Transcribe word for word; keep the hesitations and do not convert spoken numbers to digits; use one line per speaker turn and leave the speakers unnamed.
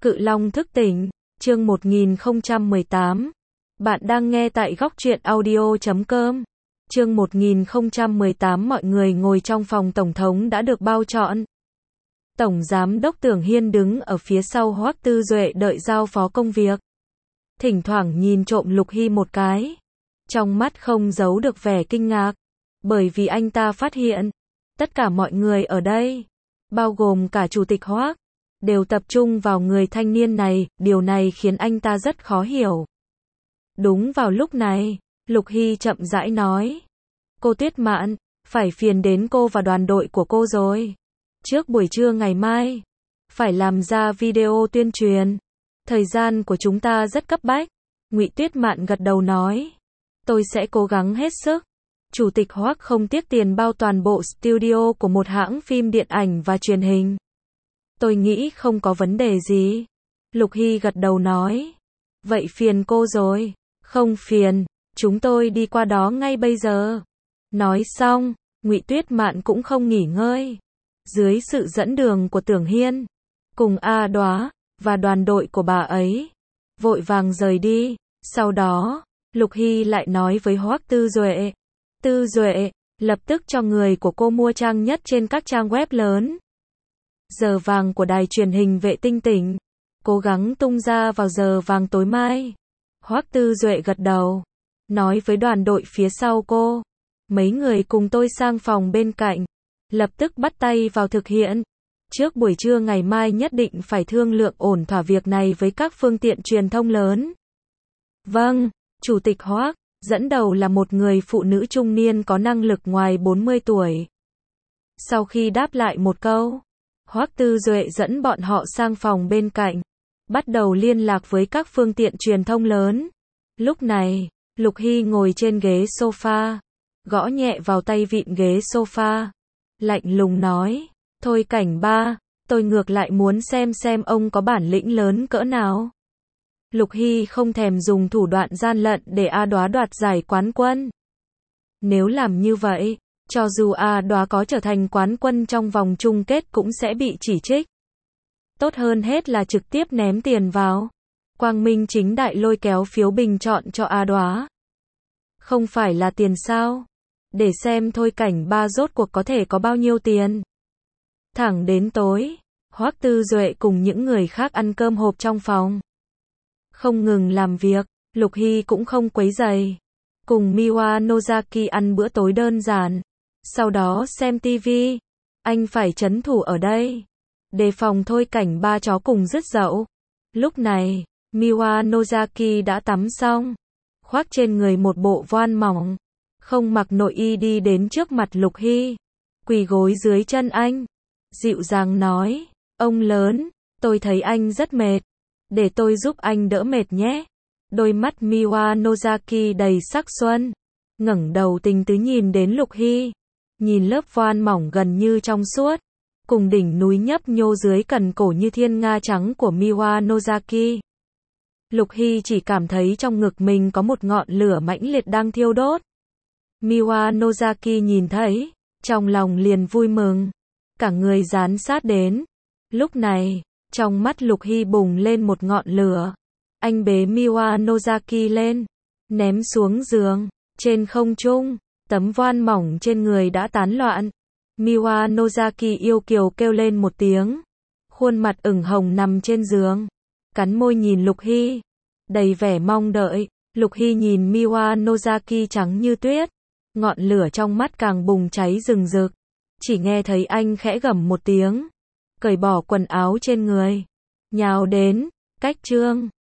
Cự Long thức tỉnh, chương một nghìn không trăm mười tám. Bạn đang nghe tại góc truyện audio chấm com. Chương một nghìn không trăm mười tám. Mọi người ngồi trong phòng tổng thống đã được bao trọn. Tổng giám đốc Tưởng Hiên đứng ở phía sau Hoắc Tư Duệ đợi giao phó công việc. Thỉnh thoảng nhìn trộm Lục Hy một cái. Trong mắt không giấu được vẻ kinh ngạc. Bởi vì anh ta phát hiện, tất cả mọi người ở đây, bao gồm cả Chủ tịch Hoắc, đều tập trung vào người thanh niên này, điều này khiến anh ta rất khó hiểu. Đúng vào lúc này, Lục Hy chậm rãi nói. Cô Tuyết Mạn, phải phiền đến cô và đoàn đội của cô rồi. Trước buổi trưa ngày mai, phải làm ra video tuyên truyền. Thời gian của chúng ta rất cấp bách. Ngụy Tuyết Mạn gật đầu nói. Tôi sẽ cố gắng hết sức. Chủ tịch Hoắc không tiếc tiền bao toàn bộ studio của một hãng phim điện ảnh và truyền hình. Tôi nghĩ không có vấn đề gì. Lục Hy gật đầu nói. Vậy phiền cô rồi. Không phiền, chúng tôi đi qua đó ngay bây giờ. Nói xong, Ngụy Tuyết Mạn cũng không nghỉ ngơi. Dưới sự dẫn đường của Tưởng Hiên, cùng A Đóa, và đoàn đội của bà ấy, vội vàng rời đi. Sau đó, Lục Hy lại nói với Hoắc Tư Duệ. Tư Duệ, lập tức cho người của cô mua trang nhất trên các trang web lớn. Giờ vàng của đài truyền hình vệ tinh tỉnh, cố gắng tung ra vào giờ vàng tối mai. Hoắc Tư Duệ gật đầu, nói với đoàn đội phía sau cô. Mấy người cùng tôi sang phòng bên cạnh, lập tức bắt tay vào thực hiện. Trước buổi trưa ngày mai nhất định phải thương lượng ổn thỏa việc này với các phương tiện truyền thông lớn. Vâng, Chủ tịch Hoắc, dẫn đầu là một người phụ nữ trung niên có năng lực ngoài bốn mươi tuổi. Sau khi đáp lại một câu, Hoắc Tư Duệ dẫn bọn họ sang phòng bên cạnh, bắt đầu liên lạc với các phương tiện truyền thông lớn. Lúc này, Lục Hy ngồi trên ghế sofa, gõ nhẹ vào tay vịn ghế sofa, lạnh lùng nói, thôi Cảnh Ba, tôi ngược lại muốn xem xem ông có bản lĩnh lớn cỡ nào. Lục Hy không thèm dùng thủ đoạn gian lận để A Đóa đoạt giải quán quân. Nếu làm như vậy, cho dù A Đóa có trở thành quán quân trong vòng chung kết cũng sẽ bị chỉ trích. Tốt hơn hết là trực tiếp ném tiền vào. Quang minh chính đại lôi kéo phiếu bình chọn cho A Đóa. Không phải là tiền sao? Để xem thôi Cảnh Ba rốt cuộc có thể có bao nhiêu tiền. Thẳng đến tối, Hoắc Tư Duệ cùng những người khác ăn cơm hộp trong phòng. Không ngừng làm việc, Lục Hy cũng không quấy rầy. Cùng Miwa Nozaki ăn bữa tối đơn giản. Sau đó xem tivi. Anh phải trấn thủ ở đây, đề phòng thôi Cảnh Ba chó cùng rứt dậu. Lúc này, Miwa Nozaki đã tắm xong, khoác trên người một bộ voan mỏng, không mặc nội y đi đến trước mặt Lục Hy, quỳ gối dưới chân anh, dịu dàng nói, ông lớn, tôi thấy anh rất mệt, để tôi giúp anh đỡ mệt nhé. Đôi mắt Miwa Nozaki đầy sắc xuân, ngẩng đầu tình tứ nhìn đến Lục Hy, nhìn lớp voan mỏng gần như trong suốt, cùng đỉnh núi nhấp nhô dưới cần cổ như thiên nga trắng của Miwa Nozaki. Lục Hy chỉ cảm thấy trong ngực mình có một ngọn lửa mãnh liệt đang thiêu đốt. Miwa Nozaki nhìn thấy, trong lòng liền vui mừng, cả người dán sát đến. Lúc này, trong mắt Lục Hy bùng lên một ngọn lửa. Anh bế Miwa Nozaki lên, ném xuống giường. Trên không trung, tấm voan mỏng trên người đã tán loạn. Miwa Nozaki yêu kiều kêu lên một tiếng, khuôn mặt ửng hồng nằm trên giường, cắn môi nhìn Lục Hy, đầy vẻ mong đợi. Lục Hy nhìn Miwa Nozaki trắng như tuyết, ngọn lửa trong mắt càng bùng cháy rừng rực. Chỉ nghe thấy anh khẽ gầm một tiếng, cởi bỏ quần áo trên người, nhào đến, cách chương.